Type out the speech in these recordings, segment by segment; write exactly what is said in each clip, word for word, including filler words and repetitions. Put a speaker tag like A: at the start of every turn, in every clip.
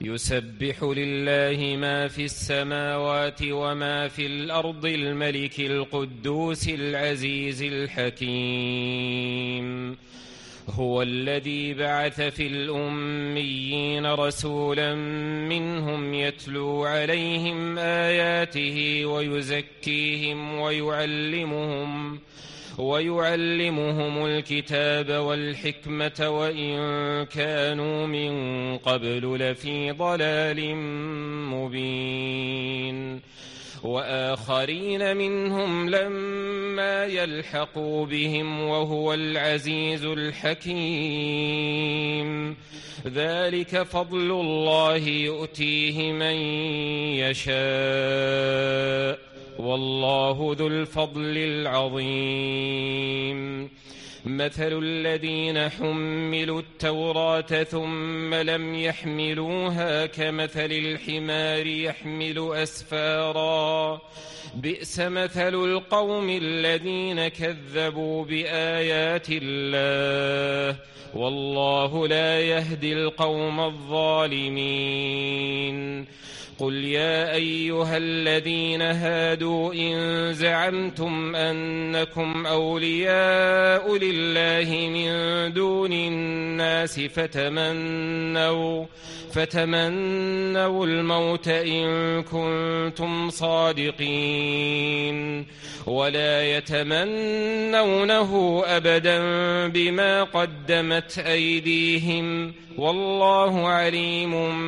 A: يسبح لله ما في السماوات وما في الأرض الملك القدوس العزيز الحكيم. هو الذي بعث في الأميين رسولا منهم يتلو عليهم آياته ويزكيهم ويعلمهم ويعلمهم الكتاب والحكمة وإن كانوا من قبل لفي ضلال مبين. وآخرين منهم لما يلحقوا بهم وهو العزيز الحكيم. ذلك فضل الله يؤتيه من يشاء والله ذو الفضل العظيم. مثل الذين حملوا التوراة ثم لم يحملوها كمثل الحمار يحمل أسفارا بئس مثل القوم الذين كذبوا بآيات الله والله لا يهدي القوم الظالمين. قل يا أيها الذين هادوا إن زعمتم أنكم أولياء لله من دون الناس فتمنوا, فتمنوا الموت إن كنتم صادقين ولا يتمنونه أبدا بما قدمت أيديهم والله عليم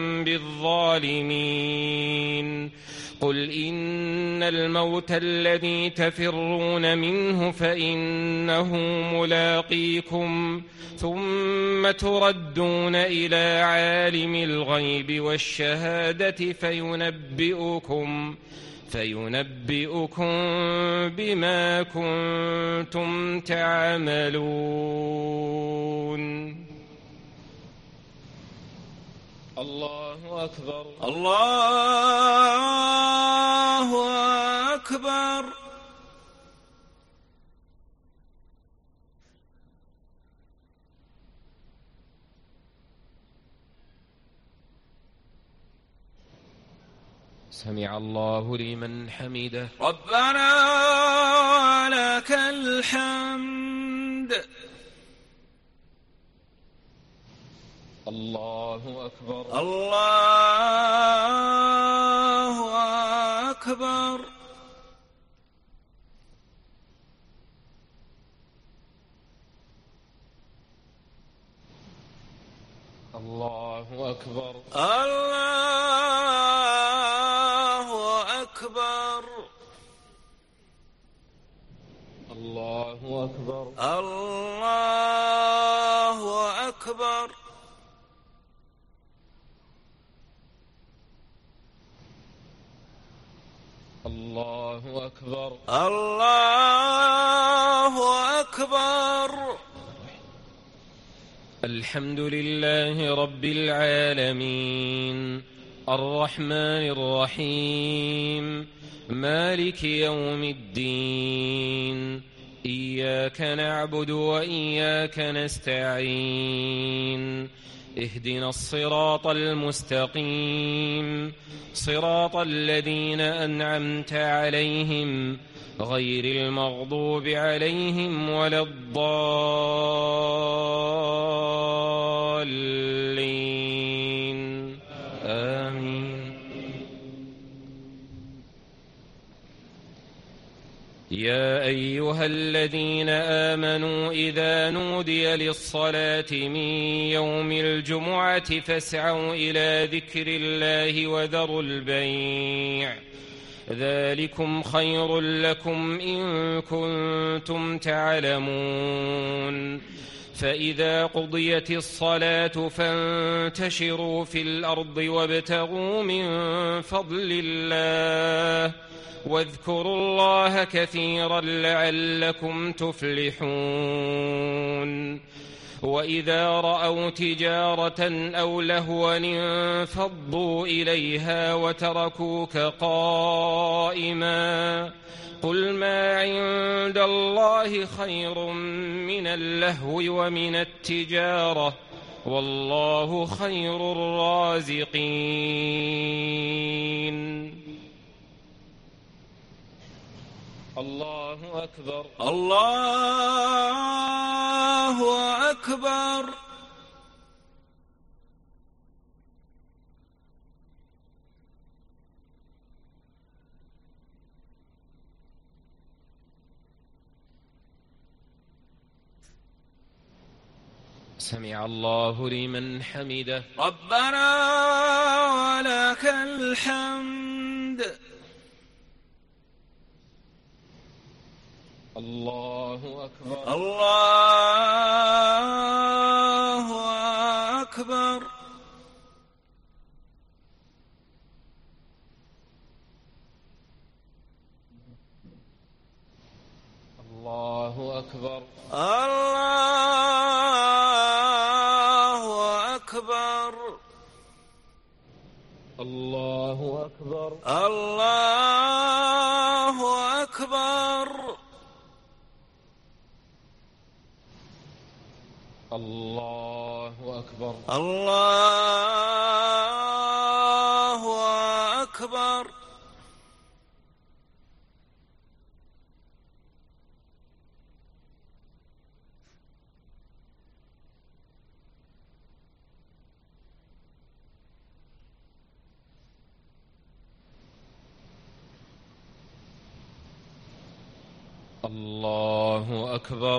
A: بالظالمين. قل إن الموت الذي تفرون منه فإنه ملاقيكم ثم تردون إلى عالم الغيب والشهادة فينبئكم فينبئكم بما كنتم تعملون. الله أكبر.
B: الله أكبر.
A: سمع الله لمن حمده.
B: ربنا لك الحمد.
A: الله أكبر.
B: الله أكبر.
A: الله أكبر.
B: الله أكبر.
A: الله أكبر.
B: الله أكبر.
A: الله أكبر.
B: الله أكبر.
A: الحمد لله رب العالمين الرحمن الرحيم مالك يوم الدين إياك نعبد وإياك نستعين اهدنا الصراط المستقيم صراط الذين أنعمت عليهم غير المغضوب عليهم ولا الضالين آمين. يا أيها الذين آمنوا إذا نودي للصلاة من يوم الجمعة فاسعوا إلى ذكر الله وذروا البيع ذلكم خير لكم إن كنتم تعلمون. فإذا قضيت الصلاة فانتشروا في الأرض وابتغوا من فضل الله واذكروا الله كثيرا لعلكم تفلحون. وإذا رأوا تجارة أو لهوا انفضوا إليها وتركوك قائما قل ما عند الله خير من اللهو ومن التجارة والله خير الرازقين. الله أكبر.
B: الله أكبر.
A: سمع الله لمن حمده.
B: ربنا ولك الحمد.
A: الله أكبر.
B: الله أكبر.
A: الله أكبر.
B: الله أكبر.
A: الله أكبر.
B: الله أكبر.
A: الله أكبر.
B: الله أكبر.
A: الله أكبر.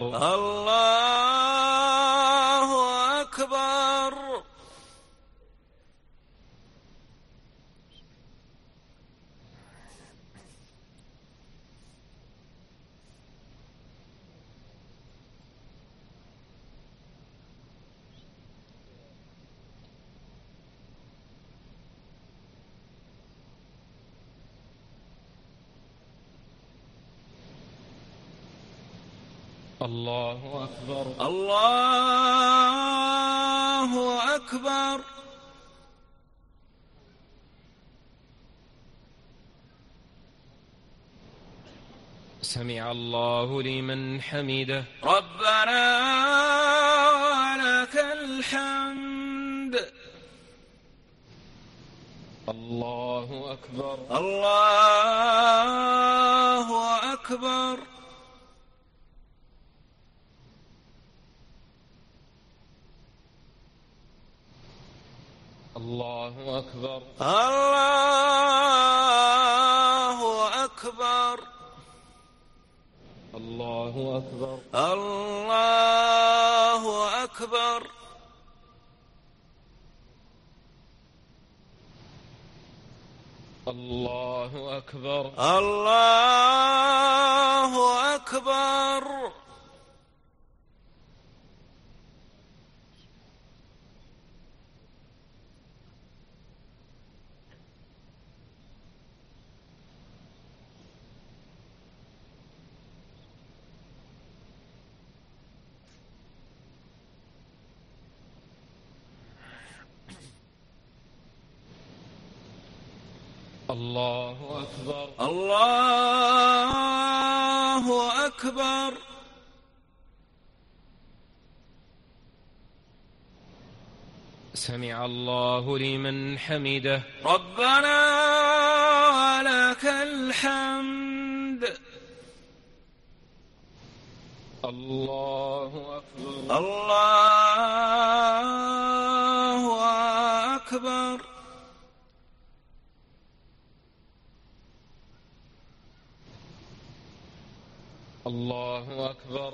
B: الله أكبر.
A: الله أكبر.
B: الله أكبر.
A: سمع الله لمن حمده.
B: ربنا ولك الحمد.
A: الله أكبر.
B: الله أكبر.
A: الله أكبر.
B: الله أكبر.
A: الله أكبر.
B: الله أكبر.
A: الله أكبر.
B: الله أكبر.
A: الله أكبر.
B: الله أكبر.
A: سمع الله لمن حمده.
B: ربنا ولك الحمد.
A: الله أكبر.
B: الله أكبر.
A: الله أكبر.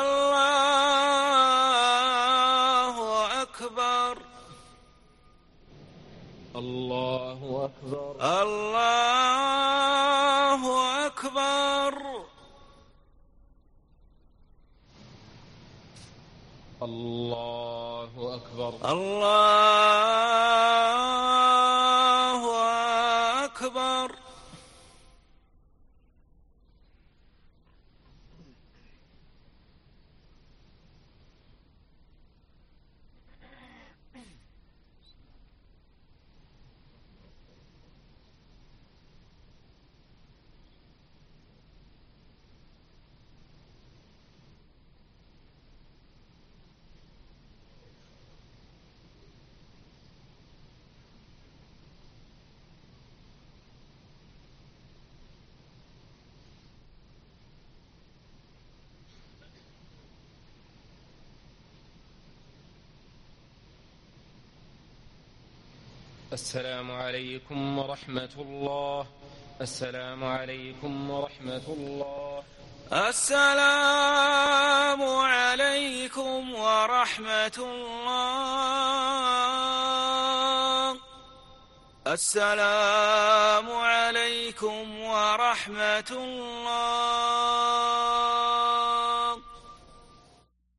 B: الله أكبر.
A: الله أكبر.
B: الله أكبر.
A: الله أكبر.
B: الله أكبر.
A: السلام عليكم ورحمة الله. السلام عليكم ورحمة الله.
B: السلام عليكم ورحمة الله. السلام عليكم ورحمة الله.